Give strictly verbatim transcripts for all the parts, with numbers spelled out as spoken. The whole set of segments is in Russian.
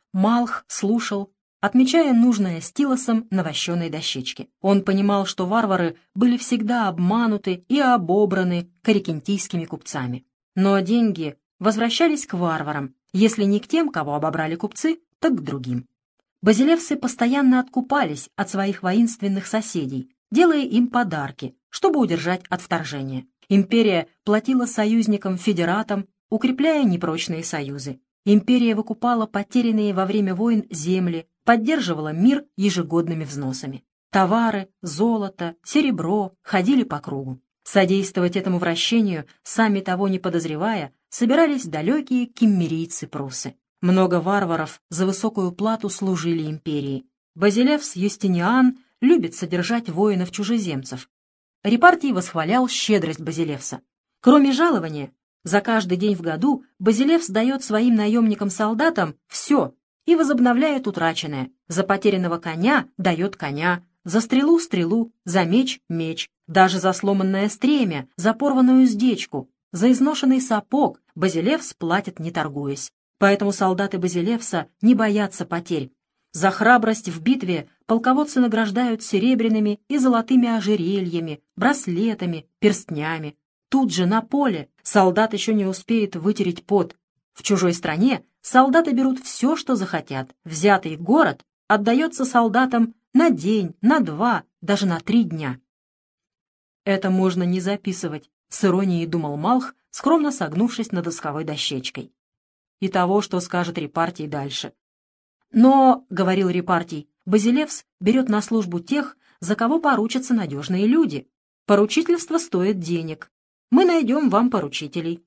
Малх слушал, отмечая нужное стилосом на вощеной дощечке. Он понимал, что варвары были всегда обмануты и обобраны корикентийскими купцами. Но деньги возвращались к варварам, если не к тем, кого обобрали купцы, так к другим. Базилевсы постоянно откупались от своих воинственных соседей, делая им подарки, чтобы удержать от вторжения. Империя платила союзникам-федератам, укрепляя непрочные союзы. Империя выкупала потерянные во время войн земли, поддерживала мир ежегодными взносами. Товары, золото, серебро ходили по кругу. Содействовать этому вращению, сами того не подозревая, собирались далекие киммерийцы-прусы. Много варваров за высокую плату служили империи. Базилевс Юстиниан любит содержать воинов-чужеземцев. Репартий восхвалял щедрость Базилевса. Кроме жалования, за каждый день в году Базилевс дает своим наемникам-солдатам все и возобновляет утраченное. За потерянного коня дает коня, за стрелу — стрелу, за меч — меч, даже за сломанное стремя, за порванную уздечку, за изношенный сапог Базилевс платит, не торгуясь. Поэтому солдаты Базилевса не боятся потерь. За храбрость в битве полководцы награждают серебряными и золотыми ожерельями, браслетами, перстнями. Тут же на поле солдат еще не успеет вытереть пот. В чужой стране солдаты берут все, что захотят. Взятый город отдается солдатам на день, на два, даже на три дня. Это можно не записывать, с иронией думал Малх, скромно согнувшись над досковой дощечкой. И того, что скажет Репартий дальше. Но, — говорил Репартий, — Базилевс берет на службу тех, за кого поручатся надежные люди. Поручительство стоит денег. Мы найдем вам поручителей.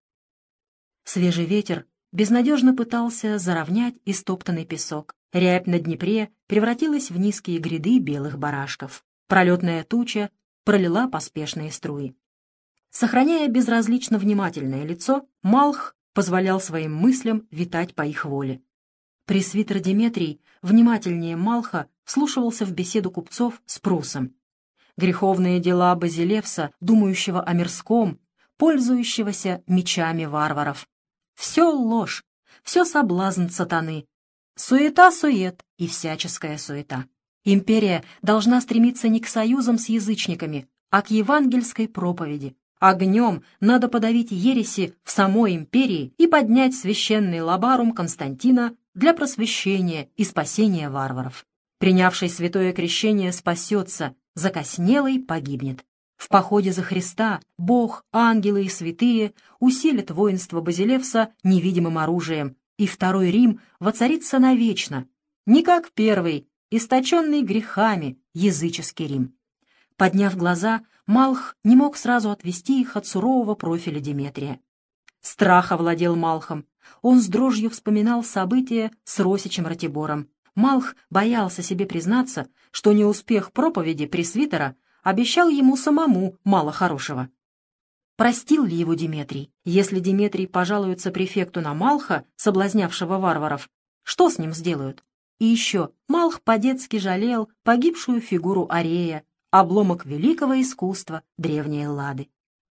Свежий ветер безнадежно пытался заровнять истоптанный песок. Рябь на Днепре превратилась в низкие гряды белых барашков. Пролетная туча пролила поспешные струи. Сохраняя безразлично внимательное лицо, Малх позволял своим мыслям витать по их воле. Пресвитер Деметрий внимательнее Малха вслушивался в беседу купцов с Прусом. Греховные дела Базилевса, думающего о мирском, пользующегося мечами варваров. Все ложь, все соблазн сатаны. Суета-сует и всяческая суета. Империя должна стремиться не к союзам с язычниками, а к евангельской проповеди. Огнем надо подавить ереси в самой империи и поднять священный лабарум Константина для просвещения и спасения варваров. Принявший святое крещение спасется, закоснелый погибнет. В походе за Христа Бог, ангелы и святые усилят воинство Базилевса невидимым оружием, и Второй Рим воцарится навечно, не как первый, источенный грехами языческий Рим. Подняв глаза, Малх не мог сразу отвести их от сурового профиля Деметрия. Страх овладел Малхом. Он с дрожью вспоминал события с Росичем Ратибором. Малх боялся себе признаться, что неуспех проповеди пресвитера обещал ему самому мало хорошего. Простил ли его Деметрий? Если Деметрий пожалуется префекту на Малха, соблазнявшего варваров, что с ним сделают? И еще Малх по-детски жалел погибшую фигуру Арея, обломок великого искусства древней Эллады.